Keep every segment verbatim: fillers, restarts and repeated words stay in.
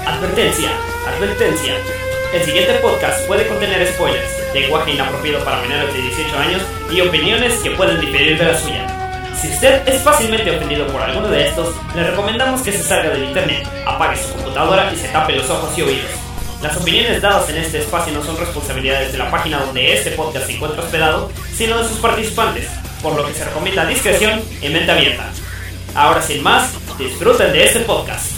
Advertencia, advertencia. El siguiente podcast puede contener spoilers, lenguaje inapropiado para menores de dieciocho años y opiniones que pueden diferir de la suya. Si usted es fácilmente ofendido por alguno de estos, le recomendamos que se salga del internet, apague su computadora y se tape los ojos y oídos. Las opiniones dadas en este espacio no son responsabilidades de la página donde este podcast se encuentra hospedado, sino de sus participantes, por lo que se recomienda discreción y mente abierta. Ahora sin más, disfruten de este podcast.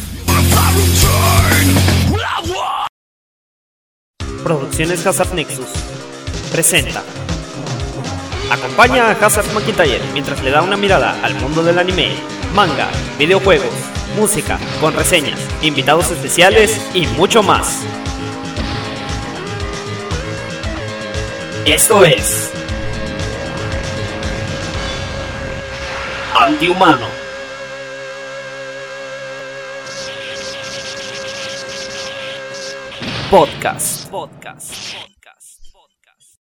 Producciones Hazard Nexus presenta. Acompaña a Hazard McIntyre mientras le da una mirada al mundo del anime, manga, videojuegos, música, con reseñas, invitados especiales y mucho más. Esto es Antihumano. Podcast. Podcast. Podcast. Podcast.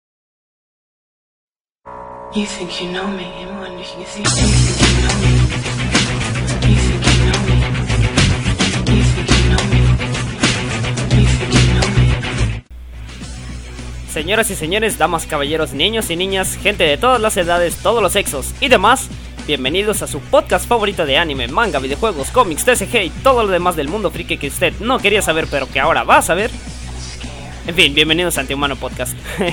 You think you know me, and when you think you think you know me. You think you know me. You think you know me. You think you know me. Señoras y señores, damas, caballeros, niños y niñas, gente de todas las edades, todos los sexos y demás, bienvenidos a su podcast favorito de anime, manga, videojuegos, cómics, T C G y todo lo demás del mundo friki que usted no quería saber pero que ahora va a saber. En fin, bienvenidos a Antihumano Podcast.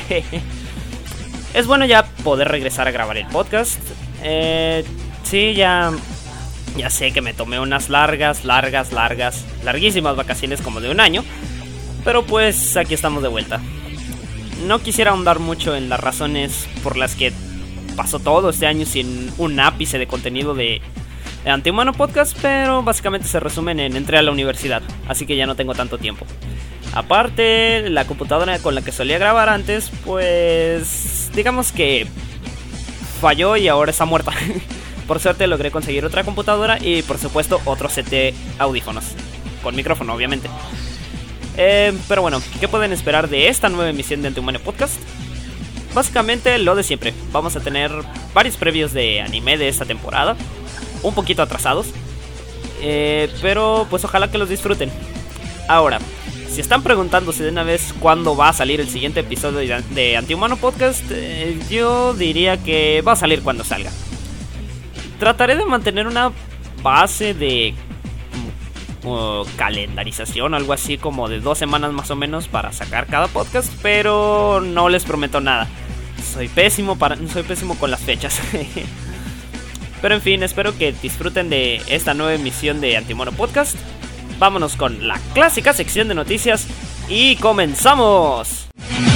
Es bueno ya poder regresar a grabar el podcast. Eh, sí, ya, ya sé que me tomé unas largas, largas, largas, larguísimas vacaciones como de un año, pero pues aquí estamos de vuelta. No quisiera ahondar mucho en las razones por las que pasó todo este año sin un ápice de contenido de Antihumano Podcast, pero básicamente se resumen en entré a la universidad, así que ya no tengo tanto tiempo. Aparte, la computadora con la que solía grabar antes, pues digamos que falló y ahora está muerta. Por suerte logré conseguir otra computadora y por supuesto otro set de audífonos, con micrófono obviamente. Eh, pero bueno, ¿qué pueden esperar de esta nueva emisión de Antihumano Podcast? Básicamente lo de siempre. Vamos a tener varios previos de anime de esta temporada, un poquito atrasados, eh, pero pues ojalá que los disfruten. Ahora, si están preguntándose de una vez cuándo va a salir el siguiente episodio de, de Antihumano Podcast, eh, yo diría que va a salir cuando salga. Trataré de mantener una base de Uh, calendarización, algo así como de dos semanas más o menos para sacar cada podcast, pero no les prometo nada. Soy pésimo para, soy pésimo con las fechas. Pero en fin, espero que disfruten de esta nueva emisión de Antihumano Podcast. Vámonos con la clásica sección de noticias y comenzamos.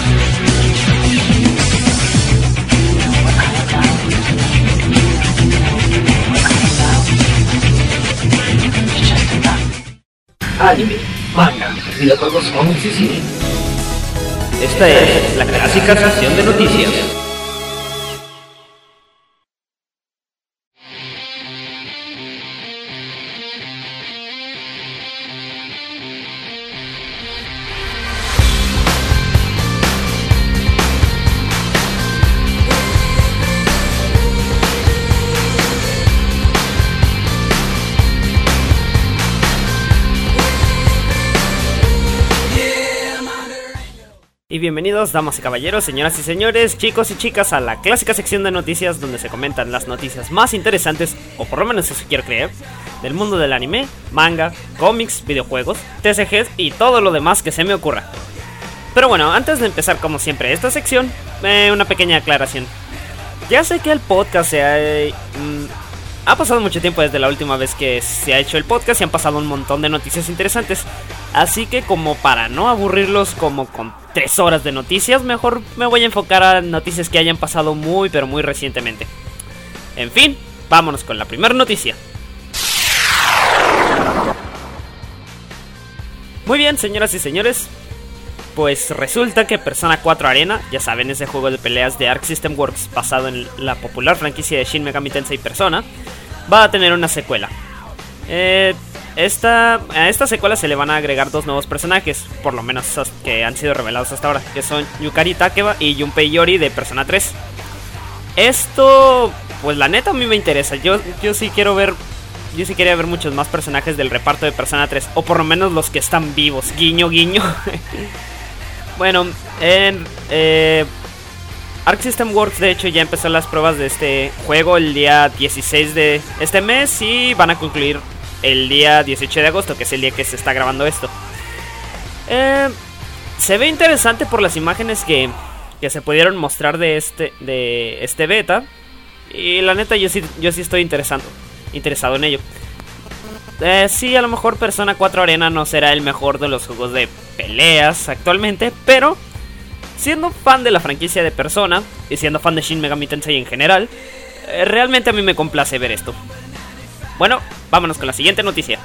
Anime, manga, videojuegos, cómics y cine. Esta es la clásica sección de noticias. Y bienvenidos, damas y caballeros, señoras y señores, chicos y chicas, a la clásica sección de noticias donde se comentan las noticias más interesantes, o por lo menos eso quiero creer, del mundo del anime, manga, cómics, videojuegos, T C Gs y todo lo demás que se me ocurra. Pero bueno, antes de empezar como siempre esta sección, eh, una pequeña aclaración. Ya sé que el podcast se ha... Eh, ha pasado mucho tiempo desde la última vez que se ha hecho el podcast y han pasado un montón de noticias interesantes. Así que como para no aburrirlos como con tres horas de noticias, mejor me voy a enfocar a noticias que hayan pasado muy pero muy recientemente. En fin, vámonos con la primera noticia. Muy bien, señoras y señores, pues resulta que Persona cuatro Arena, ya saben, ese juego de peleas de Arc System Works basado en la popular franquicia de Shin Megami Tensei Persona, va a tener una secuela. Eh... Esta, a esta secuela se le van a agregar dos nuevos personajes, por lo menos que han sido revelados hasta ahora, que son Yukari Takeba y Junpei Yori de Persona tres. Esto, pues la neta a mí me interesa. Yo, yo sí quiero ver yo sí quería ver muchos más personajes del reparto de Persona tres, o por lo menos los que están vivos, guiño guiño. Bueno, en eh, Arc System Works de hecho ya empezó las pruebas de este juego el día dieciséis de este mes y van a concluir el día dieciocho de agosto, que es el día que se está grabando esto. Eh, se ve interesante por las imágenes que, que se pudieron mostrar de este, de este beta. Y la neta yo sí, yo sí estoy interesado, interesado en ello. Eh, sí, a lo mejor Persona cuatro Arena no será el mejor de los juegos de peleas actualmente, pero siendo fan de la franquicia de Persona y siendo fan de Shin Megami Tensei en general, eh, realmente a mí me complace ver esto. Bueno, vámonos con la siguiente noticia.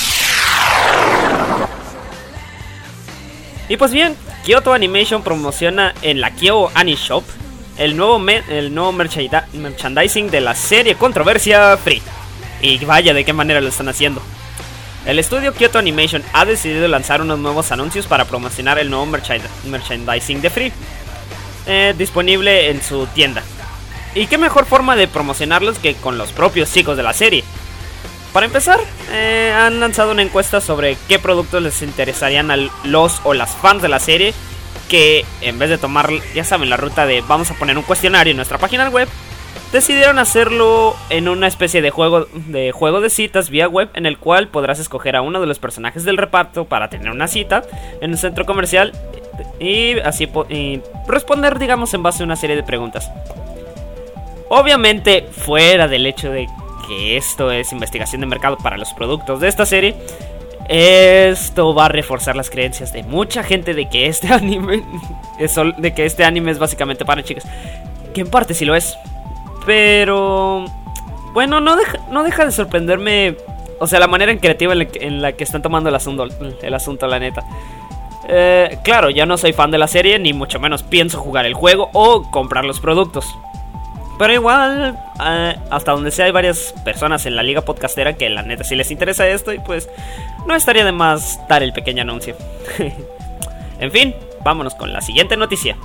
Y pues bien, Kyoto Animation promociona en la Kyoto Ani Shop el nuevo, me el nuevo merchandising de la serie Controversia Free. Y vaya de qué manera lo están haciendo. El estudio Kyoto Animation ha decidido lanzar unos nuevos anuncios para promocionar el nuevo merchandising de Free, eh, disponible en su tienda. Y qué mejor forma de promocionarlos que con los propios chicos de la serie. Para empezar, eh, han lanzado una encuesta sobre qué productos les interesarían a los o las fans de la serie, que en vez de tomar, ya saben, la ruta de vamos a poner un cuestionario en nuestra página web, decidieron hacerlo en una especie de juego de juego de citas vía web, en el cual podrás escoger a uno de los personajes del reparto para tener una cita en un centro comercial y así y responder, digamos, en base a una serie de preguntas. Obviamente, fuera del hecho de que esto es investigación de mercado para los productos de esta serie, esto va a reforzar las creencias de mucha gente de que este anime es, de que este anime es básicamente para chicas, que en parte sí lo es. Pero bueno, no deja, no deja de sorprenderme, o sea, la manera en creativa en la que, en la que están tomando el asunto, el asunto, la neta. Eh, claro, ya no soy fan de la serie, ni mucho menos pienso jugar el juego o comprar los productos. Pero igual, eh, hasta donde sea, hay varias personas en la liga podcastera que la neta sí les interesa esto, y pues no estaría de más dar el pequeño anuncio. En fin, vámonos con la siguiente noticia.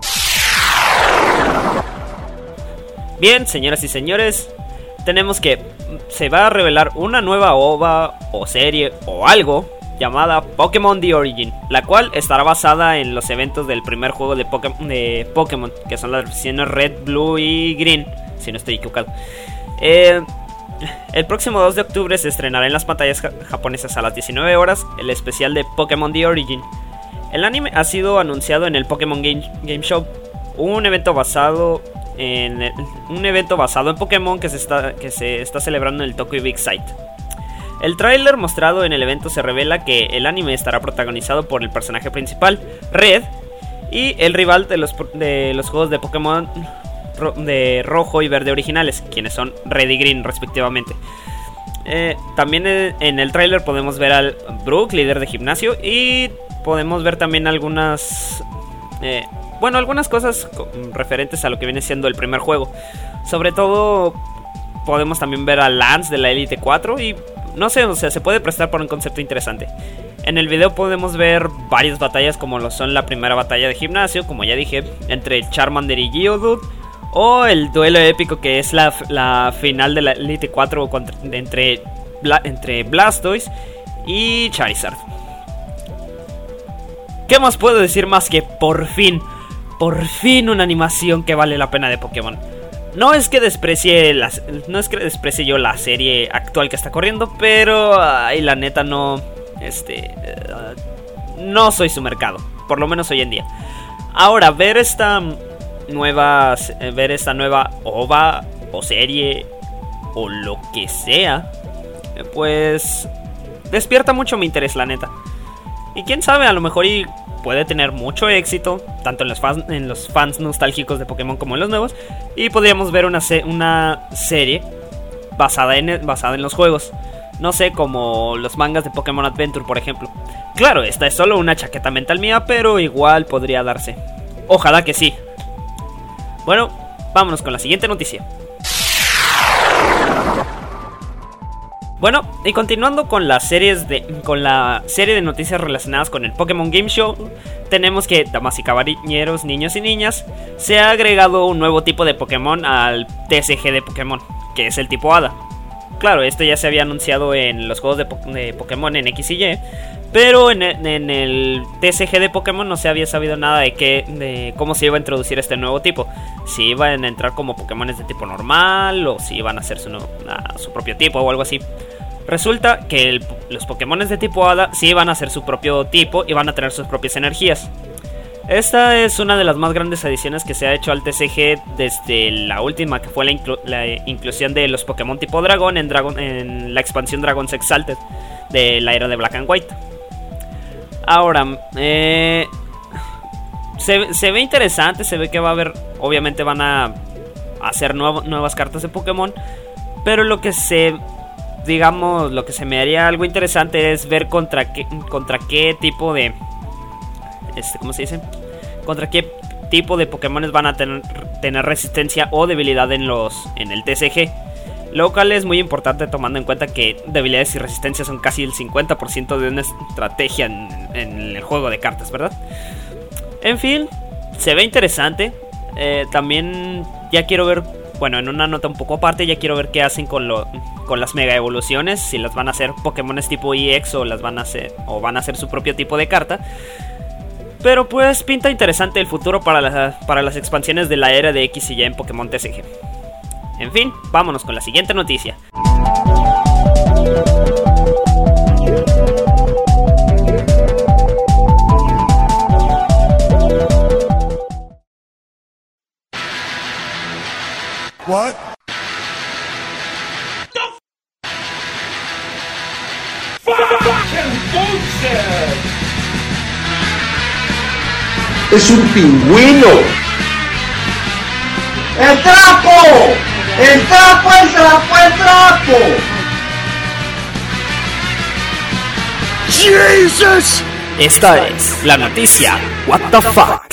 Bien, señoras y señores, tenemos que se va a revelar una nueva O V A o serie o algo llamada Pokémon The Origin, la cual estará basada en los eventos del primer juego de, Poké de Pokémon, que son las versiones Red, Blue y Green, si no estoy equivocado. Eh, el próximo dos de octubre se estrenará en las pantallas ja japonesas a las diecinueve horas el especial de Pokémon The Origin. El anime ha sido anunciado en el Pokémon Game, Game Show, un evento basado en el, un evento basado en Pokémon que se está que se está celebrando en el Tokyo Big Sight. El tráiler mostrado en el evento se revela que el anime estará protagonizado por el personaje principal, Red, y el rival de los, de los juegos de Pokémon ro de rojo y verde originales, quienes son Red y Green respectivamente. Eh, también en el tráiler podemos ver al Brook, líder de gimnasio, y podemos ver también algunas... Eh, bueno, algunas cosas referentes a lo que viene siendo el primer juego. Sobre todo podemos también ver a Lance de la Elite cuatro y... no sé, o sea, se puede prestar por un concepto interesante. En el video podemos ver varias batallas, como lo son la primera batalla de gimnasio, como ya dije, entre Charmander y Geodude, o el duelo épico que es la, la final de la Elite cuatro contra, entre, Bla, entre Blastoise y Charizard. ¿Qué más puedo decir más que por fin, por fin una animación que vale la pena de Pokémon? No es que desprecie las, no es que desprecie yo la serie actual que está corriendo, pero ay, la neta no, este, uh, no soy su mercado, por lo menos hoy en día. Ahora, ver esta nueva, ver esta nueva O V A o serie o lo que sea, pues despierta mucho mi interés, la neta. Y quién sabe, a lo mejor y puede tener mucho éxito, tanto en los fans, en los fans nostálgicos de Pokémon como en los nuevos, y podríamos ver una, se una serie basada en, basada en los juegos. No sé, como los mangas de Pokémon Adventure, por ejemplo. Claro, esta es solo una chaqueta mental mía, pero igual podría darse. Ojalá que sí. Bueno, vámonos con la siguiente noticia. Bueno, y continuando con las series de con la serie de noticias relacionadas con el Pokémon Game Show, tenemos que, damas y caballeros, niños y niñas, se ha agregado un nuevo tipo de Pokémon al T C G de Pokémon, que es el tipo Hada. claro, esto ya se había anunciado en los juegos de, po- de Pokémon en X y Y, pero en, en el T C G de Pokémon no se había sabido nada de, qué, de cómo se iba a introducir este nuevo tipo. Si iban a entrar como Pokémones de tipo normal o si iban a hacer su, no, a, su propio tipo o algo así. Resulta que el, los Pokémones de tipo Hada sí van a ser su propio tipo y van a tener sus propias energías. Esta es una de las más grandes adiciones que se ha hecho al T C G desde la última, que fue la, inclu- la inclusión de los Pokémon tipo Dragón en, Dragon, en la expansión Dragon's Exalted de la era de Black and White. Ahora, eh, se, se ve interesante, se ve que va a haber, obviamente van a hacer nuevo, nuevas cartas de Pokémon, pero lo que se, digamos, lo que se me haría algo interesante es ver contra qué, contra qué tipo de, este, ¿cómo se dice? Contra qué tipo de Pokémones van a tener, tener resistencia o debilidad en los, en el T C G. Lo cual es muy importante tomando en cuenta que debilidades y resistencias son casi el cincuenta por ciento de una estrategia en, en el juego de cartas, ¿verdad? En fin, se ve interesante. Eh, también ya quiero ver, bueno, en una nota un poco aparte, ya quiero ver qué hacen con, lo, con las mega evoluciones. Si las van a hacer Pokémones tipo E X o las van a hacer, o van a hacer su propio tipo de carta. Pero pues pinta interesante el futuro para, la, para las expansiones de la era de X y Y en Pokémon T C G. En fin, vámonos con la siguiente noticia. What? ¡Es un pingüino! ¡El trapo! ¡El trapo, el trapo, el trapo! Jesus! Esta es la noticia What the fuck.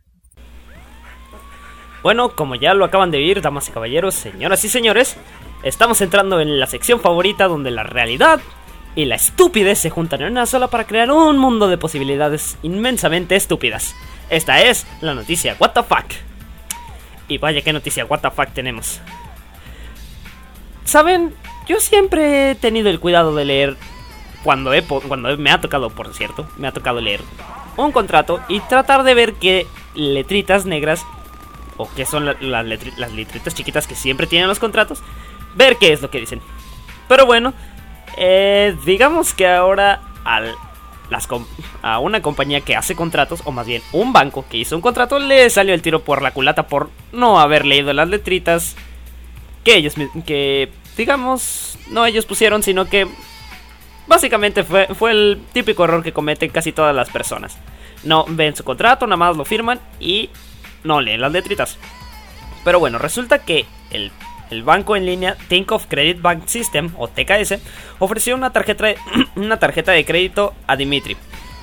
Bueno, como ya lo acaban de oír, damas y caballeros, señoras y señores, estamos entrando en la sección favorita donde la realidad y la estupidez se juntan en una sola para crear un mundo de posibilidades inmensamente estúpidas. Esta es la noticia What the fuck. Y vaya qué noticia What the fuck tenemos. Saben, yo siempre he tenido el cuidado de leer cuando, he, cuando me ha tocado, por cierto, me ha tocado leer un contrato y tratar de ver qué letritas negras o qué son la, la letri, las letritas chiquitas que siempre tienen los contratos, ver qué es lo que dicen. Pero bueno, eh, digamos que ahora al, las, a una compañía que hace contratos, o más bien un banco que hizo un contrato, le salió el tiro por la culata por no haber leído las letritas que ellos, que digamos, no ellos pusieron, sino que básicamente fue, fue el típico error que cometen casi todas las personas. No ven su contrato, nada más lo firman y no leen las letritas. Pero bueno, resulta que el, el banco en línea Tinkoff Credit Bank System, o T K S, ofreció una tarjeta de, una tarjeta de crédito a Dimitri.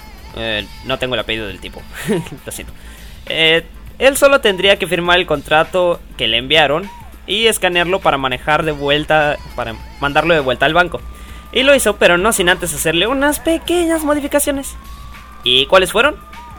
Eh, no tengo el apellido del tipo, lo siento. Eh, él solo tendría que firmar el contrato que le enviaron y escanearlo para manejar de vuelta, para mandarlo de vuelta al banco. Y lo hizo, pero no sin antes hacerle unas pequeñas modificaciones. ¿Y cuáles fueron?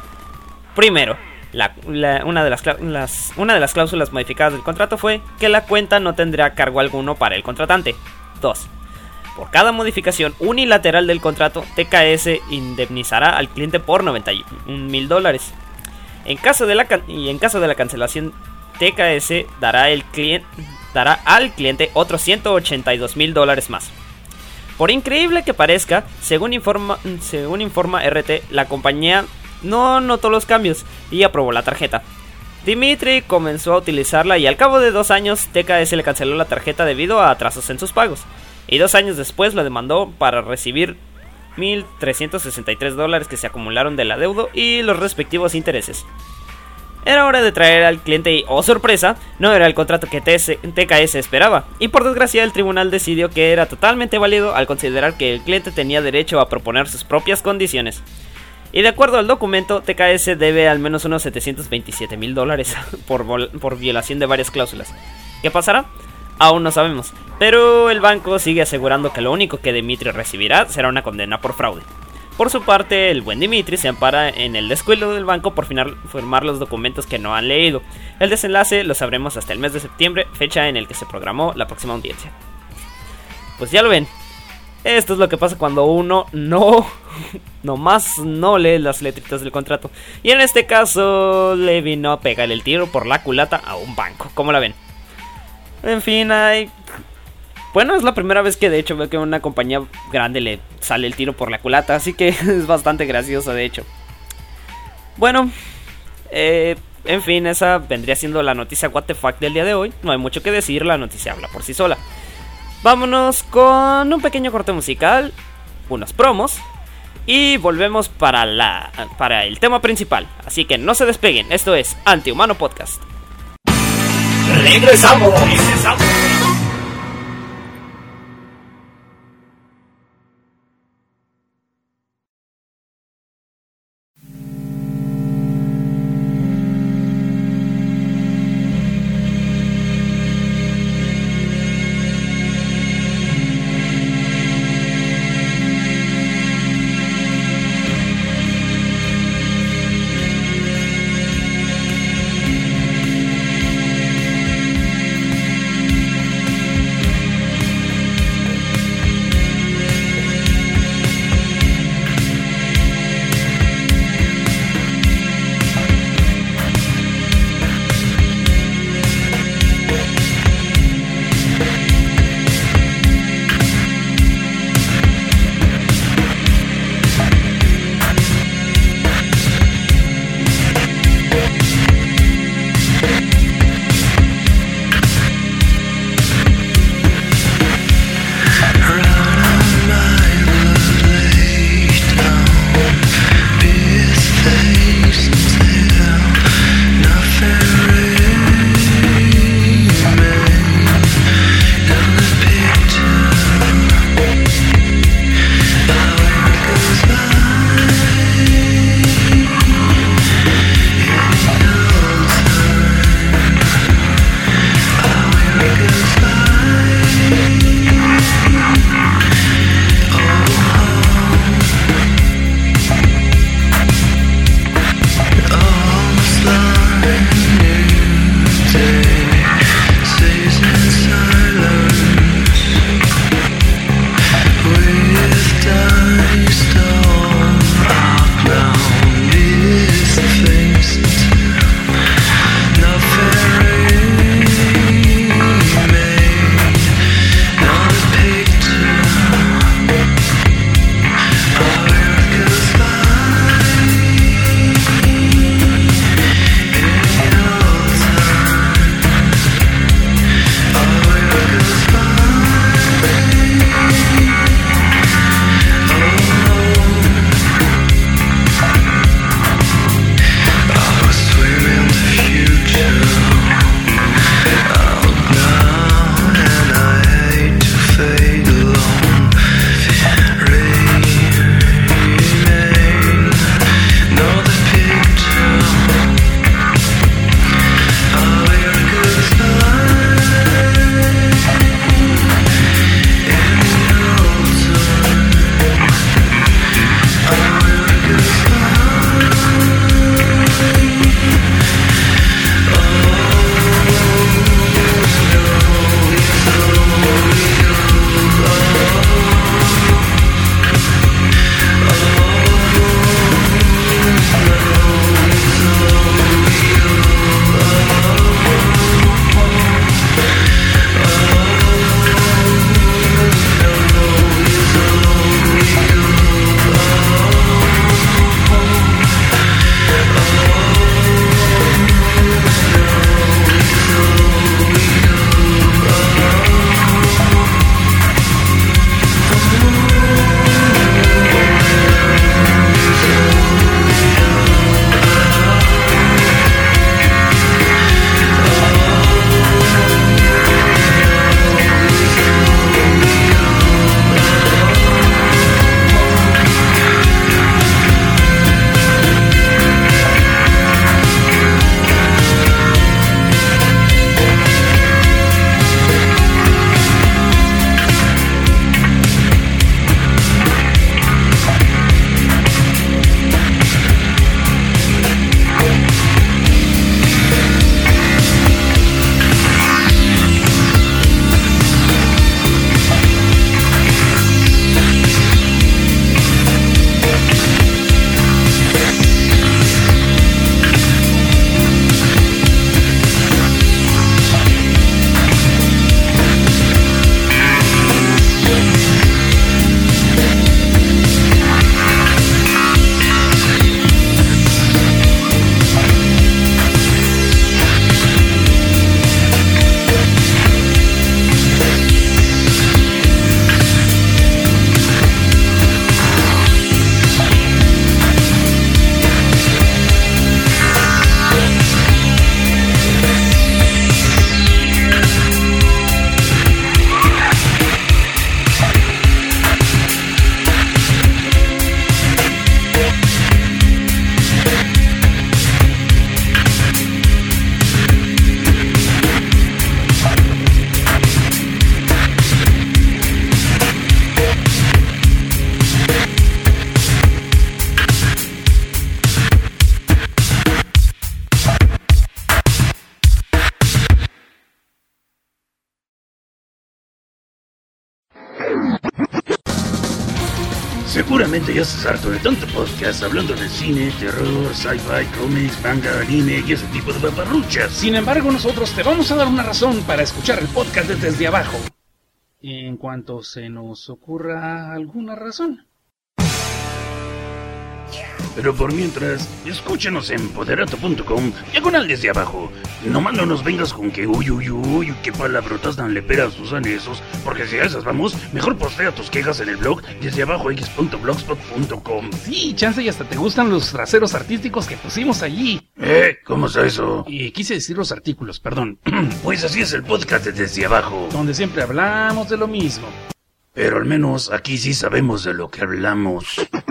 Primero, la, la, una, de las, las, una de las cláusulas modificadas del contrato fue que la cuenta no tendrá cargo alguno para el contratante. Dos, por cada modificación unilateral del contrato, T K S indemnizará al cliente por noventa y un mil dólares. En caso de la y en caso de la cancelación, T K S dará, el cliente, dará al cliente otros ciento ochenta y dos mil dólares más. Por increíble que parezca, según informa, según informa R T, la compañía no notó los cambios y aprobó la tarjeta. Dimitri comenzó a utilizarla y al cabo de dos años T K S le canceló la tarjeta debido a atrasos en sus pagos. Y dos años después lo demandó para recibir mil trescientos sesenta y tres dólares que se acumularon del adeudo y los respectivos intereses. Era hora de traer al cliente y, oh sorpresa, no era el contrato que T K S esperaba. Y por desgracia el tribunal decidió que era totalmente válido al considerar que el cliente tenía derecho a proponer sus propias condiciones. Y de acuerdo al documento, T K S debe al menos unos setecientos veintisiete mil dólares por, por violación de varias cláusulas. ¿Qué pasará? Aún no sabemos, pero el banco sigue asegurando que lo único que Dimitri recibirá será una condena por fraude. Por su parte, el buen Dimitri se ampara en el descuido del banco por firmar los documentos que no han leído. El desenlace lo sabremos hasta el mes de septiembre, fecha en el que se programó la próxima audiencia. pues ya lo ven. Esto es lo que pasa cuando uno no, nomás no lee las letritas del contrato. Y en este caso le vino a pegar el tiro por la culata a un banco. ¿Cómo la ven? En fin, hay... Bueno, es la primera vez que de hecho veo que a una compañía grande le sale el tiro por la culata. Así que es bastante gracioso de hecho. Bueno, eh, en fin, esa vendría siendo la noticia what the fuck del día de hoy. No hay mucho que decir, la noticia habla por sí sola. Vámonos con un pequeño corte musical, unos promos y volvemos para, la, para el tema principal. Así que no se despeguen, esto es Antihumano Podcast. Regresamos. Regresamos. Seguramente ya estás harto de tanto podcast hablando de cine, terror, sci-fi, cómics, manga, anime y ese tipo de paparruchas. Sin embargo, nosotros te vamos a dar una razón para escuchar el podcast de Desde Abajo, en cuanto se nos ocurra alguna razón. Pero por mientras, escúchanos en poderato punto com, diagonal desde abajo. Nomás no nos vengas con que uy uy uy, qué palabrotas tan leperas usan esos, porque si a esas vamos, mejor postea tus quejas en el blog desde abajo x punto blogspot punto com. Sí, chance y hasta te gustan los traseros artísticos que pusimos allí. ¿Eh? ¿Cómo está eso? Y quise decir los artículos, perdón. Pues así es el podcast de Desde Abajo, donde siempre hablamos de lo mismo. pero al menos aquí sí sabemos de lo que hablamos.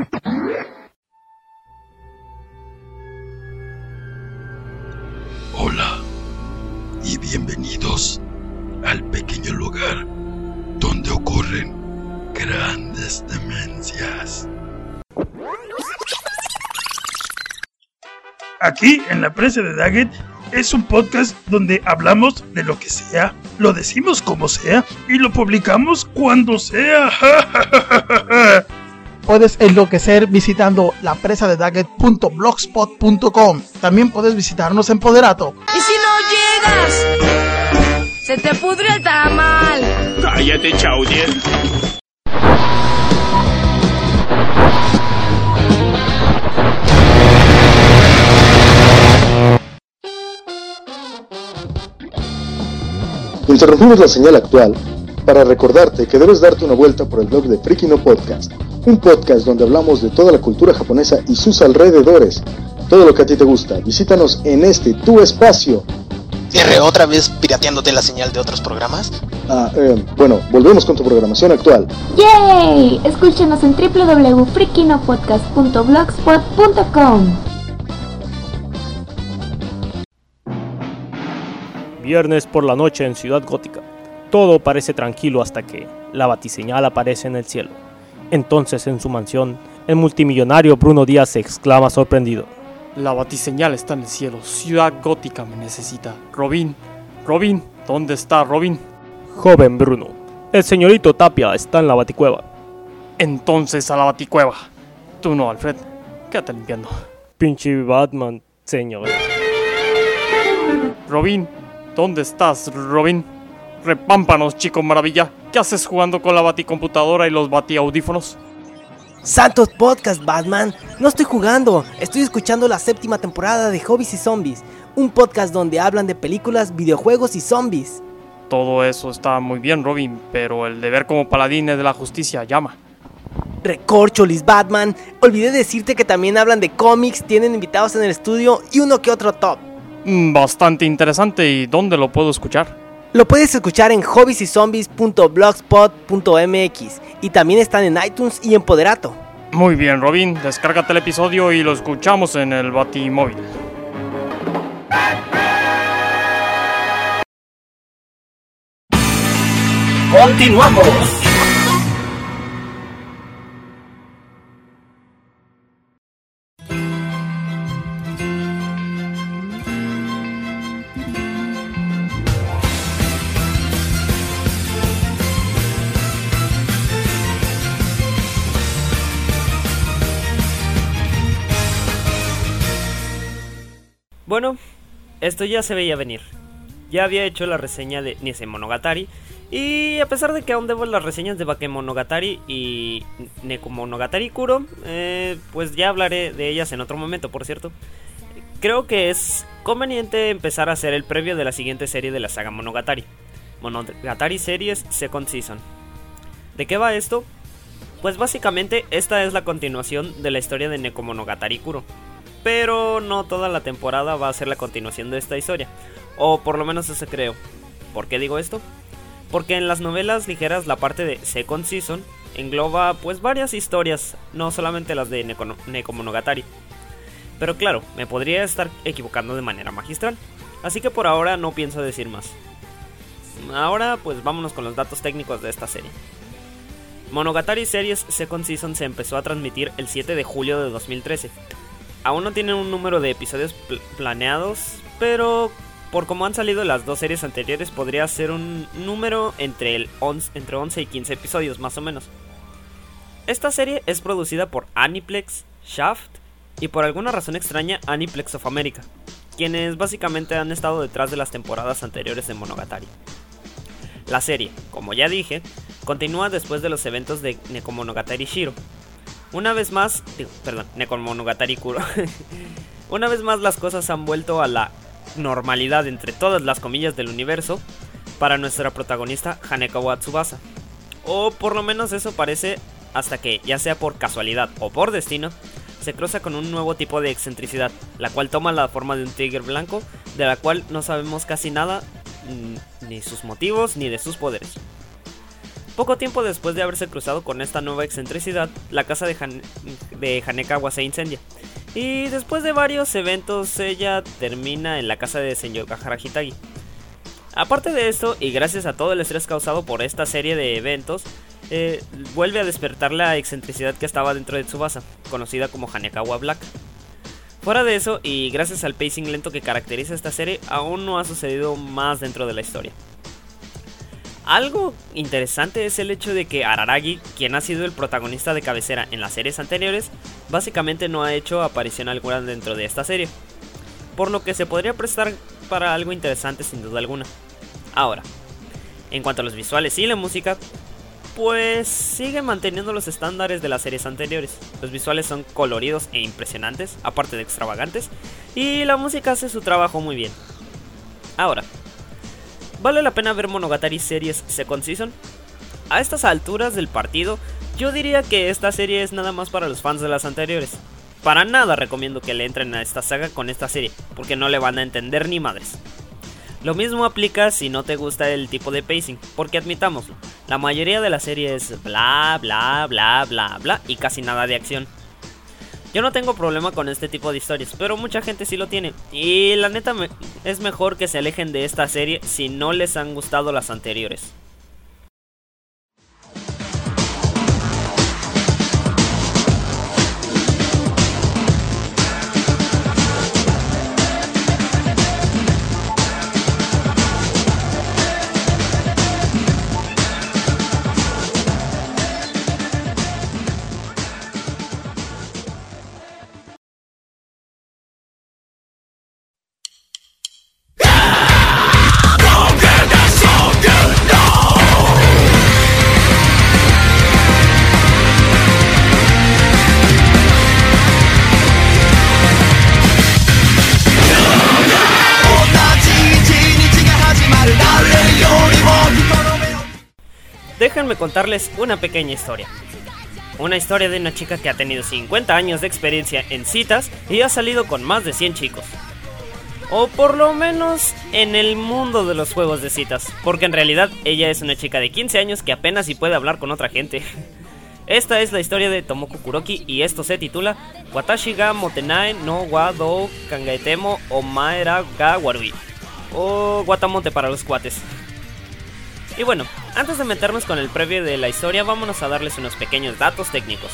Hola y bienvenidos al pequeño lugar donde ocurren grandes demencias. Aquí en la presa de Daggett es un podcast donde hablamos de lo que sea, lo decimos como sea y lo publicamos cuando sea. Puedes enloquecer visitando la presa de daggett punto blogspot punto com. También puedes visitarnos en Poderato. ¿Y si no llegas? ¡Se te pudre el tamal! ¡Cállate, Chaudier! Interrumpimos la señal actual para recordarte que debes darte una vuelta por el blog de Friki No Podcast, un podcast donde hablamos de toda la cultura japonesa y sus alrededores. Todo lo que a ti te gusta, visítanos en este tu espacio. ¿Cierre otra vez pirateándote la señal de otros programas? Ah, eh, bueno, volvemos con tu programación actual. ¡Yay! Escúchenos en doble u doble u doble u punto friki no podcast punto blogspot punto com. Viernes por la noche en Ciudad Gótica. Todo parece tranquilo hasta que la batiseñal aparece en el cielo. Entonces, en su mansión, el multimillonario Bruno Díaz exclama sorprendido: La batiseñal está en el cielo. Ciudad Gótica me necesita. Robin, Robin, ¿dónde está Robin? Joven Bruno, el señorito Tapia está en la baticueva. Entonces a la baticueva. Tú no, Alfred. Quédate limpiando. Pinche Batman, señor. Robin, ¿dónde estás, Robin? Repámpanos, chico maravilla. ¿Qué haces jugando con la baticomputadora y los batiaudífonos? ¡Santos podcast, Batman! No estoy jugando, estoy escuchando la séptima temporada de Hobbies y Zombies, un podcast donde hablan de películas, videojuegos y zombies. Todo eso está muy bien, Robin, pero el deber como paladines de la justicia llama. Recorcholis, Batman. Olvidé decirte que también hablan de cómics, tienen invitados en el estudio y uno que otro top. Bastante interesante. ¿Y dónde lo puedo escuchar? Lo puedes escuchar en hobbies y zombies punto blogspot punto m x y también están en iTunes y en Poderato. Muy bien, Robin, descárgate el episodio y lo escuchamos en el Batimóvil. Continuamos. Bueno, esto ya se veía venir. Ya había hecho la reseña de Nekomonogatari, y a pesar de que aún debo las reseñas de Bakemonogatari y Nekomonogatari Kuro, eh, pues ya hablaré de ellas en otro momento, por cierto. Creo que es conveniente empezar a hacer el previo de la siguiente serie de la saga Monogatari, Monogatari Series Second Season. ¿De qué va esto? Pues básicamente esta es la continuación de la historia de Nekomonogatari Kuro, pero no toda la temporada va a ser la continuación de esta historia, o por lo menos eso creo. ¿Por qué digo esto? Porque en las novelas ligeras la parte de Second Season engloba pues varias historias, no solamente las de Neko, Nekomonogatari. Pero claro, me podría estar equivocando de manera magistral, así que por ahora no pienso decir más. Ahora pues vámonos con los datos técnicos de esta serie. Monogatari Series Second Season se empezó a transmitir el siete de julio de dos mil trece. Aún no tienen un número de episodios pl- planeados, pero por como han salido las dos series anteriores podría ser un número entre, el once, entre once y quince episodios más o menos. Esta serie es producida por Aniplex, Shaft y por alguna razón extraña Aniplex of America, quienes básicamente han estado detrás de las temporadas anteriores de Monogatari. La serie, como ya dije, continúa después de los eventos de Nekomonogatari Shiro. Una vez más, digo, perdón, Nekomonogatari Kuro. Una vez más las cosas han vuelto a la normalidad entre todas las comillas del universo para nuestra protagonista Hanekawa Tsubasa. O por lo menos eso parece, hasta que, ya sea por casualidad o por destino, se cruza con un nuevo tipo de excentricidad, la cual toma la forma de un tigre blanco, de la cual no sabemos casi nada, ni sus motivos ni de sus poderes. Poco tiempo después de haberse cruzado con esta nueva excentricidad, la casa de, Han- de Hanekawa se incendia. Y después de varios eventos, ella termina en la casa de Senyokahara Hitagi. Aparte de esto, y gracias a todo el estrés causado por esta serie de eventos, eh, vuelve a despertar la excentricidad que estaba dentro de Tsubasa, conocida como Hanekawa Black. Fuera de eso, y gracias al pacing lento que caracteriza esta serie, aún no ha sucedido más dentro de la historia. Algo interesante es el hecho de que Araragi, quien ha sido el protagonista de cabecera en las series anteriores, básicamente no ha hecho aparición alguna dentro de esta serie, por lo que se podría prestar para algo interesante sin duda alguna. Ahora, en cuanto a los visuales y la música, pues sigue manteniendo los estándares de las series anteriores. Los visuales son coloridos e impresionantes, aparte de extravagantes, y la música hace su trabajo muy bien. Ahora, ¿vale la pena ver Monogatari Series Second Season? A estas alturas del partido, yo diría que esta serie es nada más para los fans de las anteriores. Para nada recomiendo que le entren a esta saga con esta serie, porque no le van a entender ni madres. Lo mismo aplica si no te gusta el tipo de pacing, porque admitámoslo, la mayoría de la serie es bla bla bla bla bla y casi nada de acción. Yo no tengo problema con este tipo de historias, pero mucha gente sí lo tiene, y la neta me- es mejor que se alejen de esta serie si no les han gustado las anteriores. Déjenme contarles una pequeña historia. Una historia de una chica que ha tenido cincuenta años de experiencia en citas y ha salido con más de cien chicos. O por lo menos en el mundo de los juegos de citas, porque en realidad ella es una chica de quince años que apenas si puede hablar con otra gente. Esta es la historia de Tomoko Kuroki y esto se titula Watashi ga motenae no wa dou kangaetemo omaera ga warui, o Guatamote para los cuates. Y bueno, antes de meternos con el previo de la historia, vámonos a darles unos pequeños datos técnicos.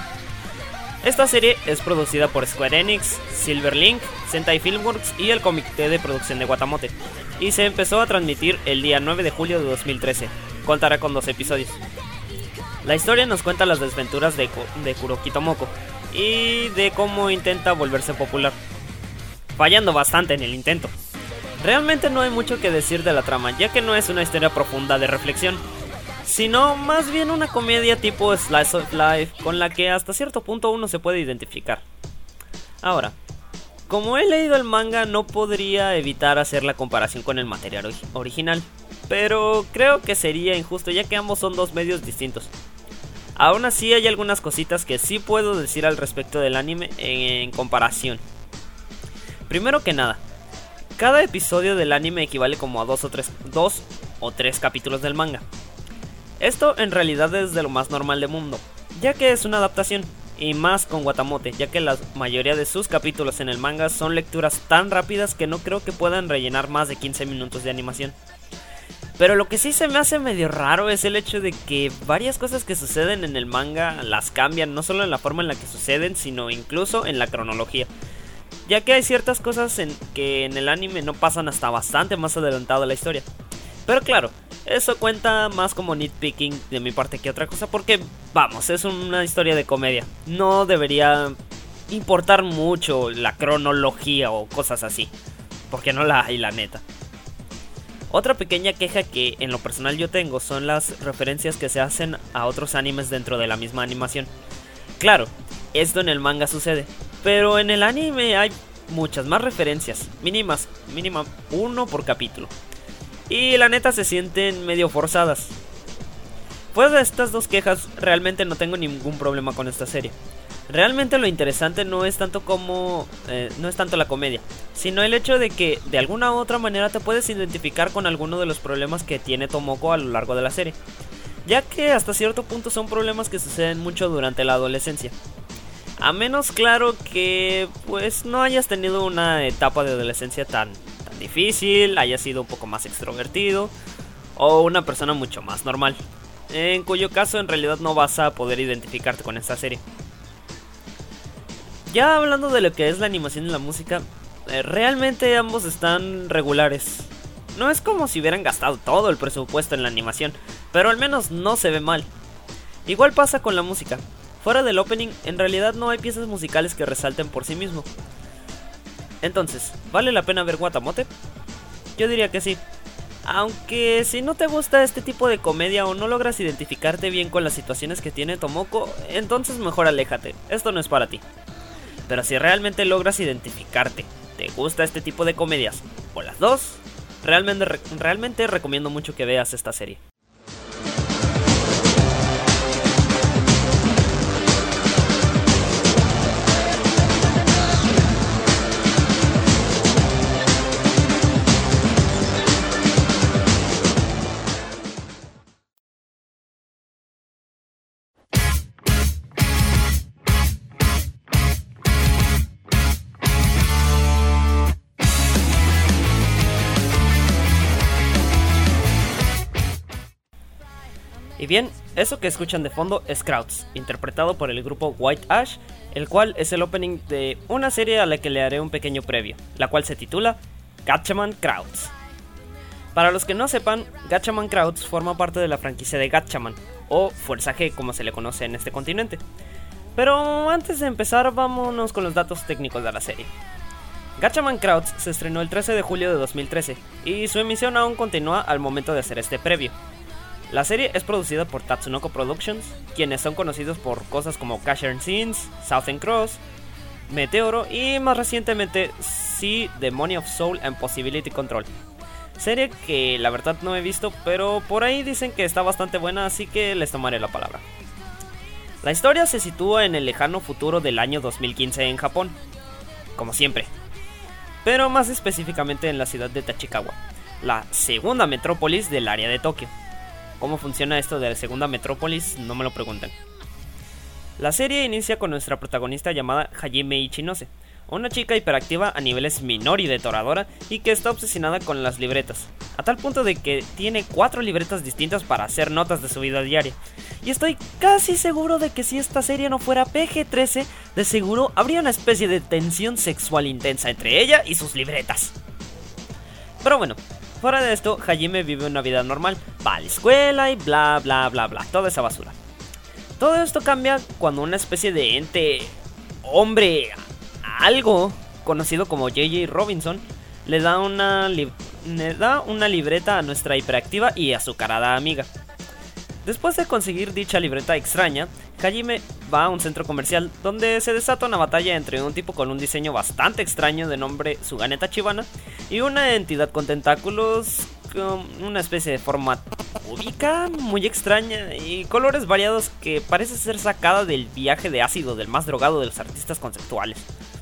Esta serie es producida por Square Enix, Silverlink, Sentai Filmworks y el comité de producción de Guatamote, y se empezó a transmitir el día nueve de julio de dos mil trece. Contará con dos episodios. La historia nos cuenta las desventuras de, de Kuroki Tomoko y de cómo intenta volverse popular, fallando bastante en el intento. Realmente no hay mucho que decir de la trama, ya que no es una historia profunda de reflexión, sino más bien una comedia tipo Slice of Life con la que hasta cierto punto uno se puede identificar. Ahora, como he leído el manga, no podría evitar hacer la comparación con el material ori- original, pero creo que sería injusto ya que ambos son dos medios distintos. Aún así hay algunas cositas que sí puedo decir al respecto del anime en, en comparación. Primero que nada, cada episodio del anime equivale como a dos o tres, dos o tres capítulos del manga. Esto en realidad es de lo más normal del mundo, ya que es una adaptación, y más con Guatamote, ya que la mayoría de sus capítulos en el manga son lecturas tan rápidas que no creo que puedan rellenar más de quince minutos de animación. Pero lo que sí se me hace medio raro es el hecho de que varias cosas que suceden en el manga las cambian, no solo en la forma en la que suceden, sino incluso en la cronología, ya que hay ciertas cosas en que en el anime no pasan hasta bastante más adelantado la historia. Pero claro, eso cuenta más como nitpicking de mi parte que otra cosa, porque vamos, es una historia de comedia. No debería importar mucho la cronología o cosas así, porque no la hay, la neta. Otra pequeña queja que en lo personal yo tengo son las referencias que se hacen a otros animes dentro de la misma animación. Claro, esto en el manga sucede, pero en el anime hay muchas más referencias, mínimas, mínima uno por capítulo. Y la neta se sienten medio forzadas. Fuera de estas dos quejas, realmente no tengo ningún problema con esta serie. Realmente lo interesante no es tanto como eh, no es tanto la comedia, sino el hecho de que de alguna u otra manera te puedes identificar con alguno de los problemas que tiene Tomoko a lo largo de la serie, ya que hasta cierto punto son problemas que suceden mucho durante la adolescencia. A menos claro que pues no hayas tenido una etapa de adolescencia tan, tan difícil, hayas sido un poco más extrovertido o una persona mucho más normal, en cuyo caso en realidad no vas a poder identificarte con esta serie. Ya hablando de lo que es la animación y la música, eh, realmente ambos están regulares. No es como si hubieran gastado todo el presupuesto en la animación, pero al menos no se ve mal. Igual pasa con la música. Fuera del opening, en realidad no hay piezas musicales que resalten por sí mismo. Entonces, ¿vale la pena ver Watamote? Yo diría que sí. Aunque si no te gusta este tipo de comedia o no logras identificarte bien con las situaciones que tiene Tomoko, entonces mejor aléjate, esto no es para ti. Pero si realmente logras identificarte, te gusta este tipo de comedias, o las dos, realmente, realmente recomiendo mucho que veas esta serie. Y bien, eso que escuchan de fondo es Krauts, interpretado por el grupo White Ash, el cual es el opening de una serie a la que le haré un pequeño previo, la cual se titula Gatchaman Krauts. Para los que no sepan, Gatchaman Krauts forma parte de la franquicia de Gatchaman, o Fuerza G como se le conoce en este continente. Pero antes de empezar, vámonos con los datos técnicos de la serie. Gatchaman Krauts se estrenó el trece de julio de dos mil trece, y su emisión aún continúa al momento de hacer este previo. La serie es producida por Tatsunoko Productions, quienes son conocidos por cosas como Cashier Scenes, Southern Cross, Meteoro y más recientemente Sea, The Money of Soul and Possibility Control. Serie que la verdad no he visto, pero por ahí dicen que está bastante buena, así que les tomaré la palabra. La historia se sitúa en el lejano futuro del año dos mil quince en Japón, como siempre, pero más específicamente en la ciudad de Tachikawa, la segunda metrópolis del área de Tokio. ¿Cómo funciona esto de la segunda metrópolis? No me lo pregunten. La serie inicia con nuestra protagonista llamada Hajime Ichinose, una chica hiperactiva a niveles Minori de Toradora y que está obsesionada con las libretas, a tal punto de que tiene cuatro libretas distintas para hacer notas de su vida diaria. Y estoy casi seguro de que si esta serie no fuera P G trece, de seguro habría una especie de tensión sexual intensa entre ella y sus libretas. Pero bueno, fuera de esto, Hajime vive una vida normal, va a la escuela y bla bla bla bla, toda esa basura. Todo esto cambia cuando una especie de ente, hombre, algo conocido como J J Robinson, le da una, li- le da una libreta a nuestra hiperactiva y azucarada amiga. Después de conseguir dicha libreta extraña, Hajime va a un centro comercial donde se desata una batalla entre un tipo con un diseño bastante extraño de nombre Sugane Tachibana y una entidad con tentáculos con una especie de forma cúbica muy extraña y colores variados que parece ser sacada del viaje de ácido del más drogado de los artistas conceptuales.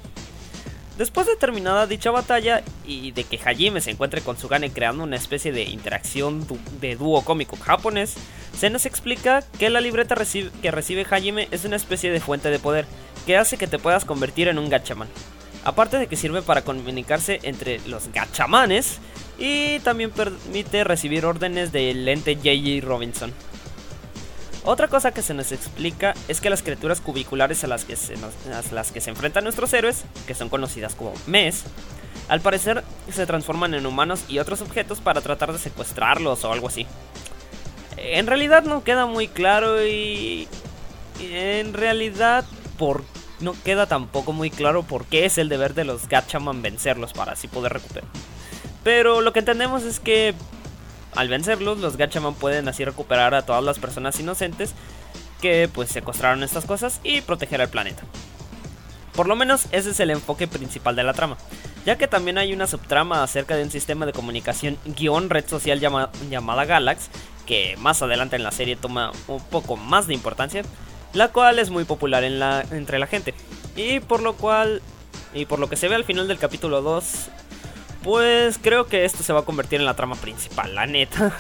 Después de terminada dicha batalla y de que Hajime se encuentre con Sugane creando una especie de interacción du- de dúo cómico japonés, se nos explica que la libreta recibe- que recibe Hajime es una especie de fuente de poder que hace que te puedas convertir en un Gatchaman. Aparte de que sirve para comunicarse entre los Gatchamanes y también permite recibir órdenes del ente J J Robinson. Otra cosa que se nos explica es que las criaturas cubiculares a las que se, nos, a las que se enfrentan nuestros héroes, que son conocidas como mes, al parecer se transforman en humanos y otros objetos para tratar de secuestrarlos o algo así. En realidad no queda muy claro y... En realidad por... no queda tampoco muy claro por qué es el deber de los Gatchaman vencerlos para así poder recuperar. Pero lo que entendemos es que al vencerlos, los Gatchaman pueden así recuperar a todas las personas inocentes que pues secuestraron estas cosas y proteger al planeta. Por lo menos ese es el enfoque principal de la trama, ya que también hay una subtrama acerca de un sistema de comunicación guión red social llama, llamada Galax, que más adelante en la serie toma un poco más de importancia, la cual es muy popular en la, entre la gente, y por lo cual, y por lo que se ve al final del capítulo dos, pues creo que esto se va a convertir en la trama principal, la neta.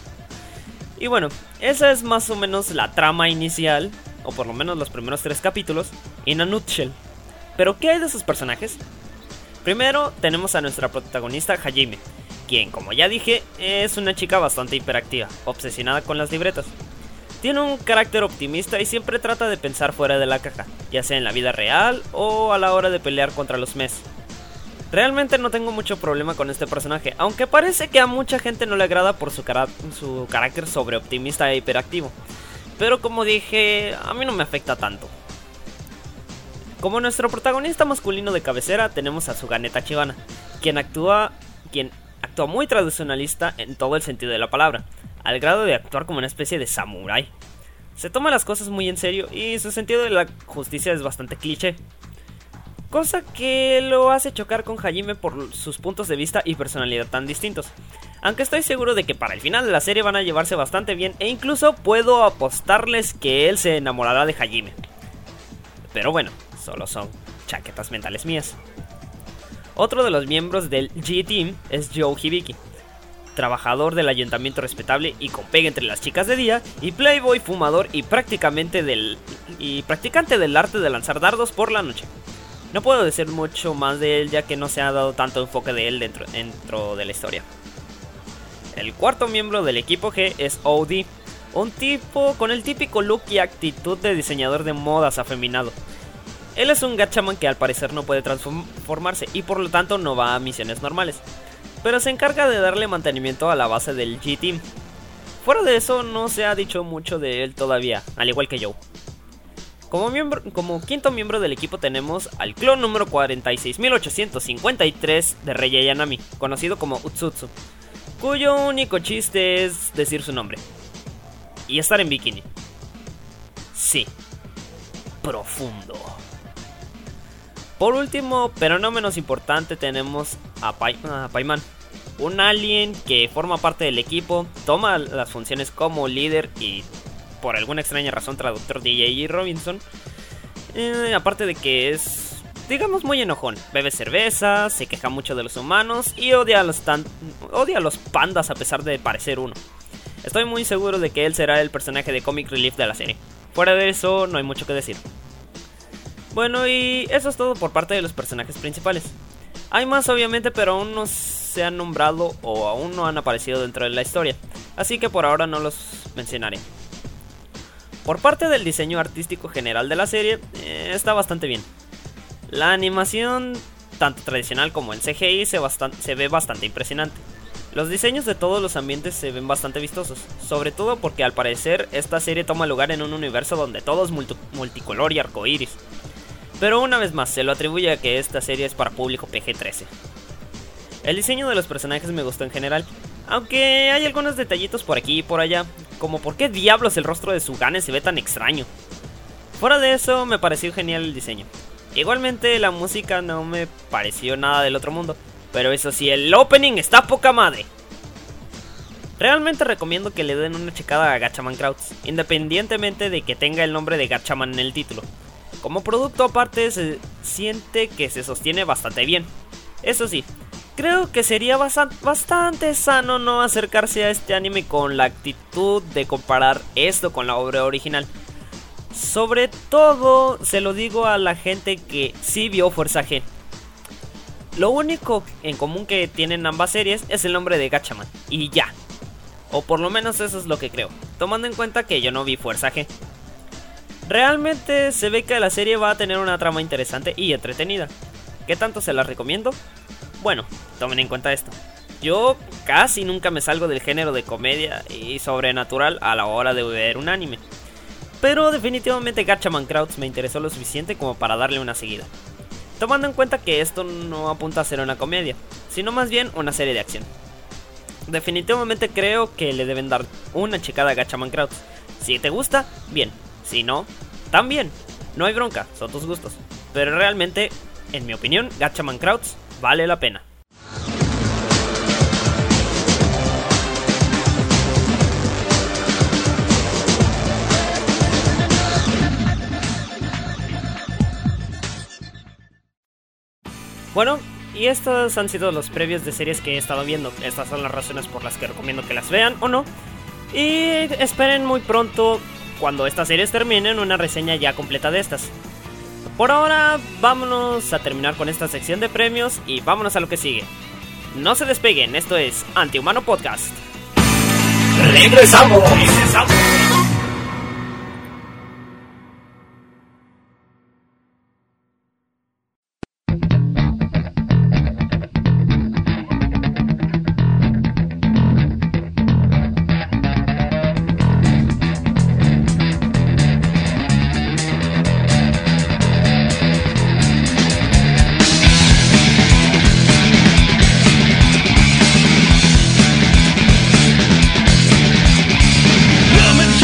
Y bueno, esa es más o menos la trama inicial, o por lo menos los primeros tres capítulos, in a nutshell. Pero ¿qué hay de esos personajes? Primero tenemos a nuestra protagonista Hajime, quien, como ya dije, es una chica bastante hiperactiva, obsesionada con las libretas. Tiene un carácter optimista y siempre trata de pensar fuera de la caja, ya sea en la vida real o a la hora de pelear contra los mes. Realmente no tengo mucho problema con este personaje, aunque parece que a mucha gente no le agrada por su, cara su carácter sobreoptimista e hiperactivo. Pero como dije, a mí no me afecta tanto. Como nuestro protagonista masculino de cabecera tenemos a Sugane Tachibana, quien actúa, quien actúa muy tradicionalista en todo el sentido de la palabra, al grado de actuar como una especie de samurái. Se toma las cosas muy en serio y su sentido de la justicia es bastante cliché, cosa que lo hace chocar con Hajime por sus puntos de vista y personalidad tan distintos. Aunque estoy seguro de que para el final de la serie van a llevarse bastante bien e incluso puedo apostarles que él se enamorará de Hajime. Pero bueno, solo son chaquetas mentales mías. Otro de los miembros del G-Team es Joe Hibiki, trabajador del ayuntamiento respetable y con pega entre las chicas de día, y playboy fumador y, prácticamente del, y practicante del arte de lanzar dardos por la noche. No puedo decir mucho más de él ya que no se ha dado tanto enfoque de él dentro, dentro de la historia. El cuarto miembro del equipo G es O D, un tipo con el típico look y actitud de diseñador de modas afeminado. Él es un Gatchaman que al parecer no puede transformarse y por lo tanto no va a misiones normales, pero se encarga de darle mantenimiento a la base del G-Team. Fuera de eso no se ha dicho mucho de él todavía, al igual que Joe. Como, miembro, como quinto miembro del equipo tenemos al clon número cuarenta y seis mil ochocientos cincuenta y tres de Rei Ayanami, conocido como Utsutsu, cuyo único chiste es decir su nombre y estar en bikini. Sí, profundo. Por último, pero no menos importante, tenemos a, Pai- a Paiman, un alien que forma parte del equipo, toma las funciones como líder y por alguna extraña razón traductor de J J Robinson. Eh, aparte de que es, digamos, muy enojón, bebe cerveza, se queja mucho de los humanos y odia a los, tan- odia a los pandas a pesar de parecer uno. Estoy muy seguro de que él será el personaje de Comic Relief de la serie. Fuera de eso no hay mucho que decir. Bueno, y eso es todo por parte de los personajes principales. Hay más obviamente, pero aún no se han nombrado o aún no han aparecido dentro de la historia, así que por ahora no los mencionaré. Por parte del diseño artístico general de la serie, eh, está bastante bien. La animación, tanto tradicional como en C G I, se, bastan- se ve bastante impresionante. Los diseños de todos los ambientes se ven bastante vistosos, sobre todo porque al parecer esta serie toma lugar en un universo donde todo es multi- multicolor y arcoíris. Pero una vez más, se lo atribuye a que esta serie es para público P G trece. El diseño de los personajes me gustó en general, aunque hay algunos detallitos por aquí y por allá, como por qué diablos el rostro de Sugane se ve tan extraño. Fuera de eso, me pareció genial el diseño. Igualmente, la música no me pareció nada del otro mundo, pero eso sí, el opening está poca madre. Realmente recomiendo que le den una checada a Gatchaman Crowds, independientemente de que tenga el nombre de Gatchaman en el título. Como producto aparte, se siente que se sostiene bastante bien. Eso sí, creo que sería bastante, bastante sano no acercarse a este anime con la actitud de comparar esto con la obra original. Sobre todo, se lo digo a la gente que sí vio Fuerza G. Lo único en común que tienen ambas series es el nombre de Gatchaman, y ya. O por lo menos eso es lo que creo. tomando en cuenta que yo no vi Fuerza G. Realmente se ve que la serie va a tener una trama interesante y entretenida. ¿Qué tanto se la recomiendo? Bueno, tomen en cuenta esto. Yo casi nunca me salgo del género de comedia y sobrenatural a la hora de ver un anime, pero definitivamente Gatchaman Crowds me interesó lo suficiente como para darle una seguida, tomando en cuenta que esto no apunta a ser una comedia, sino más bien una serie de acción. Definitivamente creo que le deben dar una checada a Gatchaman Crowds. Si te gusta, bien. Si no, también. No hay bronca, son tus gustos. Pero realmente, en mi opinión, Gatchaman Crowds vale la pena. Bueno, y estos han sido los previos de series que he estado viendo. Estas son las razones por las que recomiendo que las vean o no. Y esperen muy pronto, cuando estas series terminen, una reseña ya completa de estas. Por ahora, vámonos a terminar con esta sección de premios y vámonos a lo que sigue. No se despeguen, esto es Antihumano Podcast. ¡Regresamos! ¡Regresamos! Come and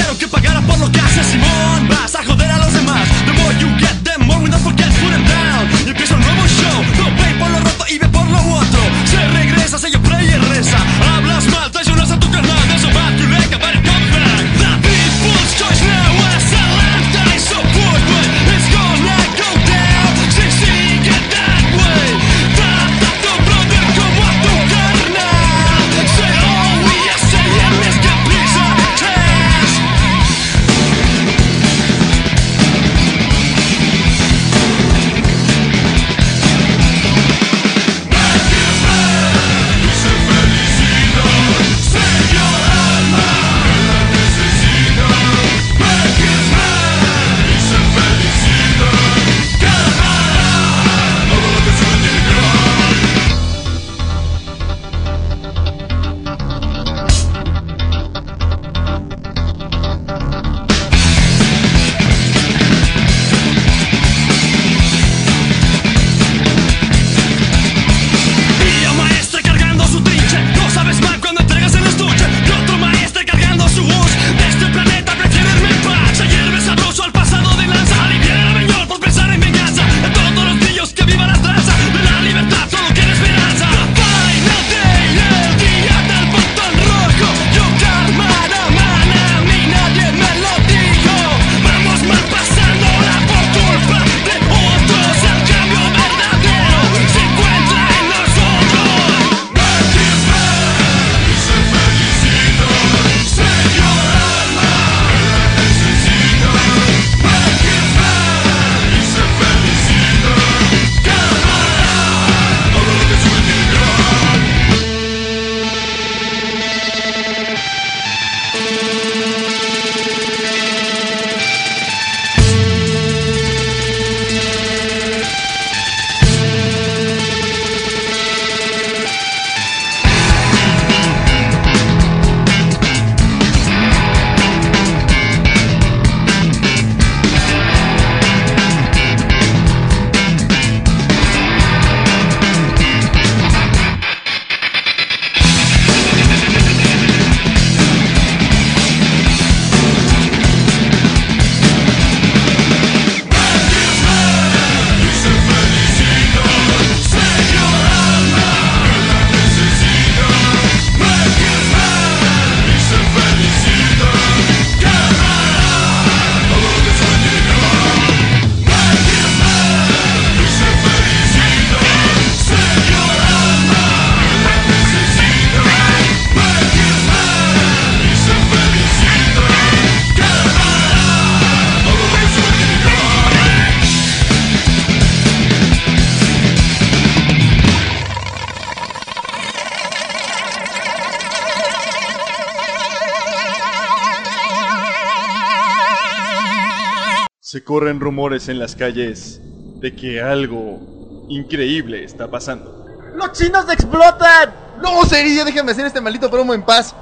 Se corren rumores en las calles de que algo increíble está pasando. ¡Los chinos explotan! ¡No, Seria! Déjame hacer este maldito promo en paz.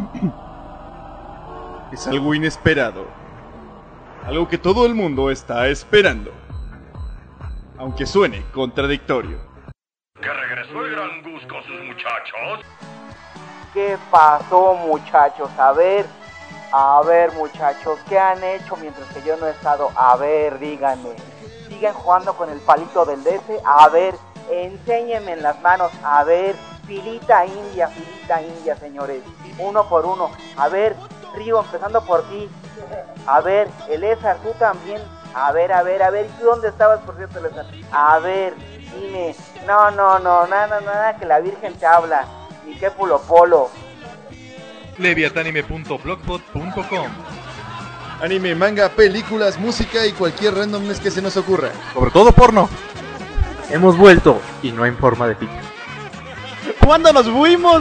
Es algo inesperado. Algo que todo el mundo está esperando. Aunque suene contradictorio. ¿Que regresó el gran Gus con sus muchachos? ¿Qué pasó, muchachos? A ver, a ver, muchachos, ¿qué han hecho mientras que yo no he estado? A ver, díganme. ¿Siguen jugando con el palito del D S? A ver, enséñenme en las manos. A ver, filita india, filita india, señores. Uno por uno. A ver, Río, empezando por ti. A ver, Elezar, tú también. A ver, a ver, a ver, ¿y tú dónde estabas, por cierto, Elezar? A ver, dime. No, no, no, nada, nada, que la Virgen te habla. Ni qué pulo polo. leviatanime punto blogspot punto com. Anime, manga, películas, música y cualquier randomness que se nos ocurra. Sobre todo porno. Hemos vuelto y no en forma de pizza. ¿Cuándo nos fuimos?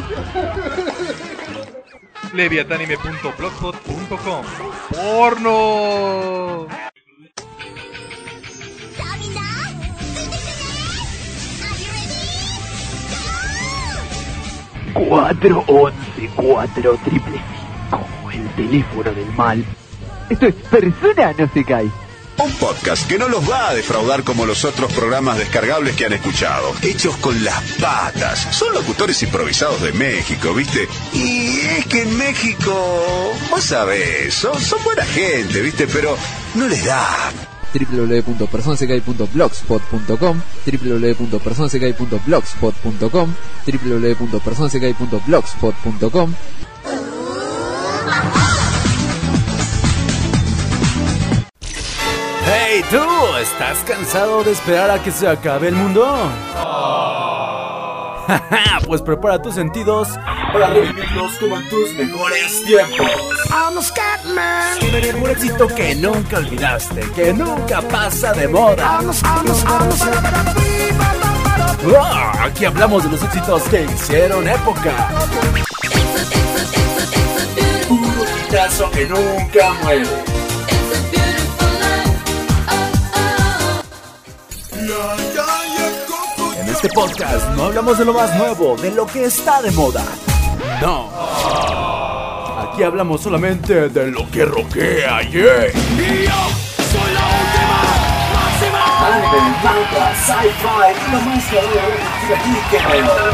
leviatanime punto blogspot punto com. ¡Porno! cuatro once cuatro triple cinco, el teléfono del mal. Esto es Persona no se cae. Un podcast que no los va a defraudar como los otros programas descargables que han escuchado. Hechos con las patas. Son locutores improvisados de México, ¿viste? Y es que en México, vos sabés, son, son buena gente, ¿viste? Pero no les da. doble u doble u doble u punto persona se cae punto blogspot punto com, doble u doble u doble u punto persona se cae punto blogspot punto com, doble u doble u doble u punto persona se cae punto blogspot punto com. Hey tú, ¿estás cansado de esperar a que se acabe el mundo? Oh. Pues prepara tus sentidos para revivirlos como en tus mejores tiempos. Un éxito que nunca olvidaste, que nunca pasa de moda. Oh, aquí hablamos de los éxitos que hicieron época. Puro hitazo que nunca muere. En este podcast no hablamos de lo más nuevo, de lo que está de moda. No. Aquí hablamos solamente de lo que rockea, yeah. Y yo soy la última, máxima. Anime, manga, sci-fi y lo más nuevo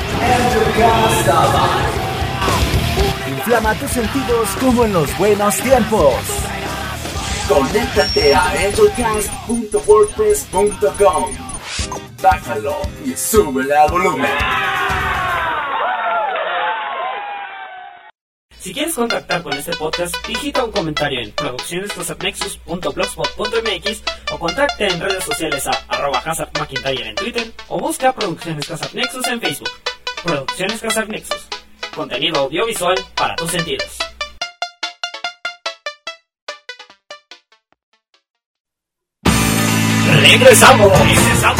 de Inflama tus sentidos como en los buenos tiempos. Conéctate a angelcast punto wordpress punto com. Bájalo y súbele al volumen. Si quieres contactar con este podcast, digita un comentario en producciones casapnexus punto blogspot punto m x o contacte en redes sociales a arroba hazardmcintyre en Twitter o busca Producciones Casapnexus en Facebook. Producciones Casapnexus, contenido audiovisual para tus sentidos. ¡Regresamos! ¡Regresamos!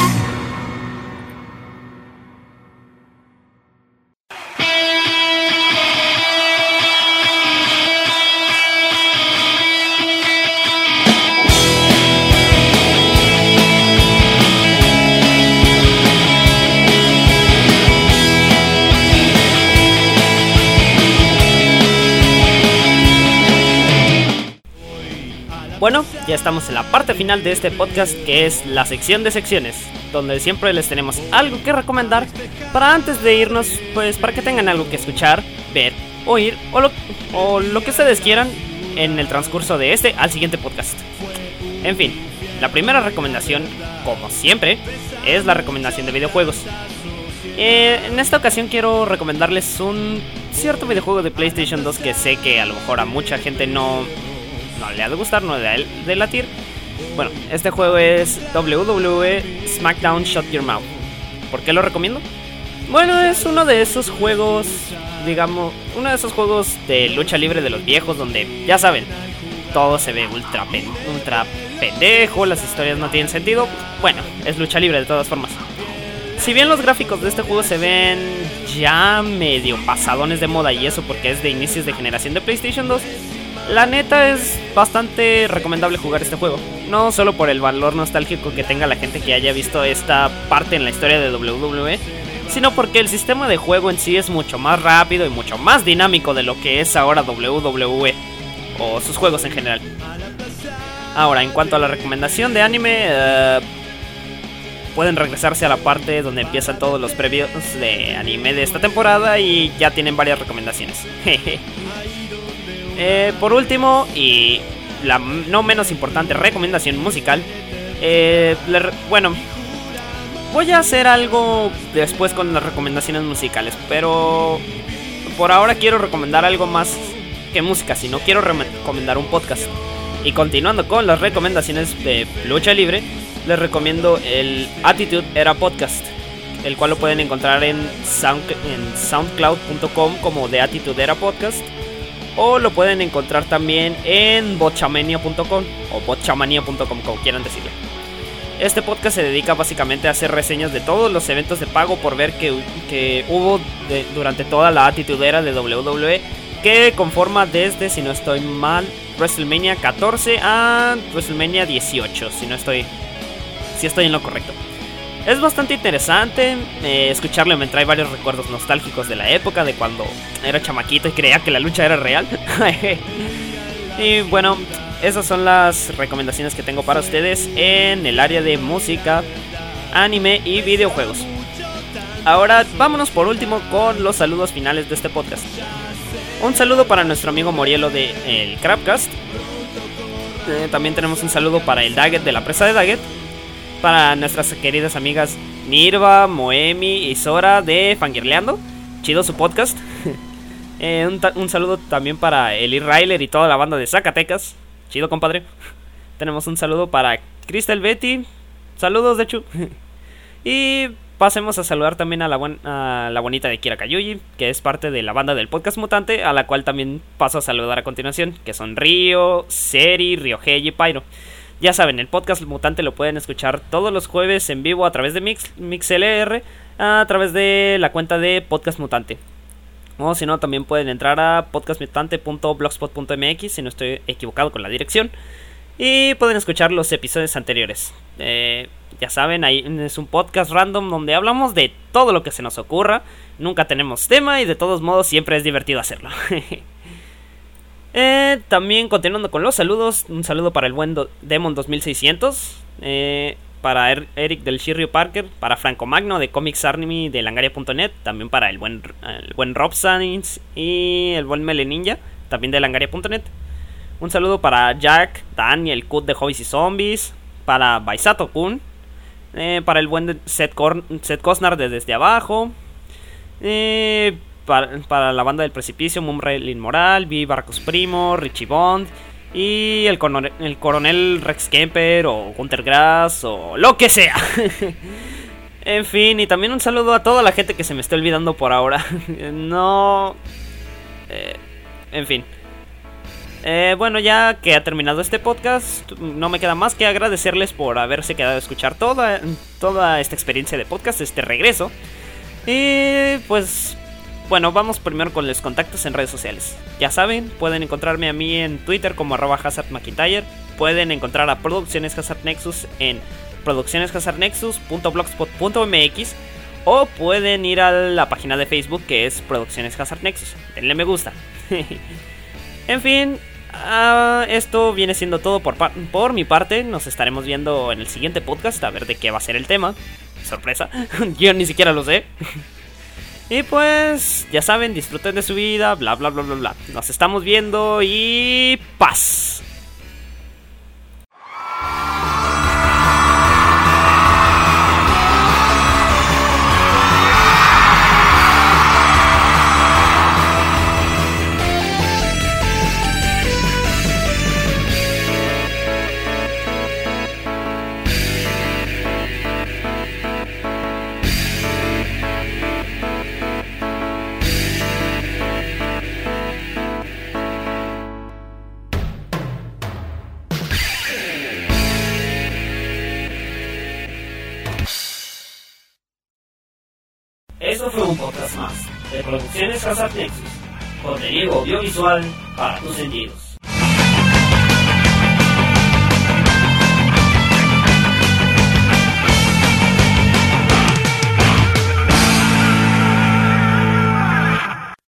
Bueno, ya estamos en la parte final de este podcast, que es la sección de secciones, donde siempre les tenemos algo que recomendar para antes de irnos, pues para que tengan algo que escuchar, ver, oír o lo, o lo que ustedes quieran en el transcurso de este al siguiente podcast. En fin, la primera recomendación, como siempre, es la recomendación de videojuegos. Eh, en esta ocasión quiero recomendarles un cierto videojuego de PlayStation dos que sé que a lo mejor a mucha gente no... no le ha de gustar, no le ha de latir. Bueno, este juego es W W E SmackDown Shut Your Mouth. ¿Por qué lo recomiendo? Bueno, es uno de esos juegos, digamos, uno de esos juegos de lucha libre de los viejos donde, ya saben, todo se ve ultra, pen, ultra pendejo, las historias no tienen sentido. Bueno, es lucha libre de todas formas. Si bien los gráficos de este juego se ven ya medio pasadones de moda y eso porque es de inicios de generación de PlayStation dos, La neta es bastante recomendable jugar este juego, no solo por el valor nostálgico que tenga la gente que haya visto esta parte en la historia de doble u doble u E, sino porque el sistema de juego en sí es mucho más rápido y mucho más dinámico de lo que es ahora doble u doble u E, o sus juegos en general. Ahora, en cuanto a la recomendación de anime, uh, pueden regresarse a la parte donde empiezan todos los previos de anime de esta temporada y ya tienen varias recomendaciones. eh, por último, y la no menos importante recomendación musical, eh, le, bueno, voy a hacer algo después con las recomendaciones musicales, pero por ahora quiero recomendar algo más que música, sino quiero recomendar un podcast. Y continuando con las recomendaciones de lucha libre, les recomiendo el Attitude Era Podcast, el cual lo pueden encontrar en, sound, en soundcloud punto com como The Attitude Era Podcast, o lo pueden encontrar también en botchamania punto com o botchamania punto com, como quieran decirlo. Este podcast se dedica básicamente a hacer reseñas de todos los eventos de pago por ver que, que hubo de, durante toda la Attitude Era de doble u doble u E, que conforma desde, si no estoy mal, WrestleMania catorce a WrestleMania dieciocho, si no estoy, si estoy en lo correcto. Es bastante interesante, eh, escucharlo me trae varios recuerdos nostálgicos de la época, de cuando era chamaquito y creía que la lucha era real. Y bueno, esas son las recomendaciones que tengo para ustedes en el área de música, anime y videojuegos. Ahora vámonos por último con los saludos finales de este podcast. Un saludo para nuestro amigo Morielo de el Crapcast. Eh, también tenemos un saludo para el Daggett de la presa de Daggett. Para nuestras queridas amigas Nirva, Moemi y Sora de Fangirleando. Chido su podcast. eh, un, un saludo también para Eli Ryler y toda la banda de Zacatecas. Chido, compadre. Tenemos un saludo para Crystal Betty. Saludos, de hecho. Y pasemos a saludar también a la, buen, a la bonita de Kira Kayuji, que es parte de la banda del podcast Mutante, a la cual también paso a saludar a continuación, que son Río, Seri, Ryohei y Pyro. Ya saben, el podcast Mutante lo pueden escuchar todos los jueves en vivo a través de Mix, MixLR, a través de la cuenta de Podcast Mutante. O si no, también pueden entrar a podcast mutante punto blogspot punto m x, si no estoy equivocado con la dirección, y pueden escuchar los episodios anteriores. Eh, ya saben, ahí es un podcast random donde hablamos de todo lo que se nos ocurra. Nunca tenemos tema y de todos modos siempre es divertido hacerlo. eh, también continuando con los saludos, un saludo para el buen Do- Demon dos mil seiscientos, eh, para er- Eric del Shiryu Parker, para Franco Magno de Comics Army de Langaria punto net, también para el buen, el buen Rob Sainz y el buen Mele Ninja, también de Langaria punto net. Un saludo para Jack, Dan y el Cut de Hobbies y Zombies, para Baisato Kun, eh, para el buen Seth, Cor- Seth Cosnar de Desde Abajo, eh, para, para la banda del Precipicio, Mumrael Inmoral, Vi Barcos Primo, Richie Bond y el, coronel, el coronel Rex Kemper o Gunter Grass o lo que sea. En fin, y también un saludo a toda la gente que se me está olvidando por ahora. No... Eh, en fin. Eh, bueno, ya que ha terminado este podcast, no me queda más que agradecerles por haberse quedado a escuchar toda, toda esta experiencia de podcast, este regreso. Y pues, bueno, vamos primero con los contactos en redes sociales. Ya saben, pueden encontrarme a mí en Twitter como arroba HazardMcIntyre. Pueden encontrar a Producciones Hazard Nexus en producciones hazard nexus punto blogspot punto m x, o pueden ir a la página de Facebook que es Producciones Hazard Nexus. Denle me gusta. En fin, uh, esto viene siendo todo por, par- por mi parte. Nos estaremos viendo en el siguiente podcast a ver de qué va a ser el tema. Sorpresa, yo ni siquiera lo sé. Y pues, ya saben, disfruten de su vida, bla bla bla bla bla. Nos estamos viendo y paz. Esto fue un podcast más de Producciones Hazard Nexus, contenido audiovisual para tus sentidos.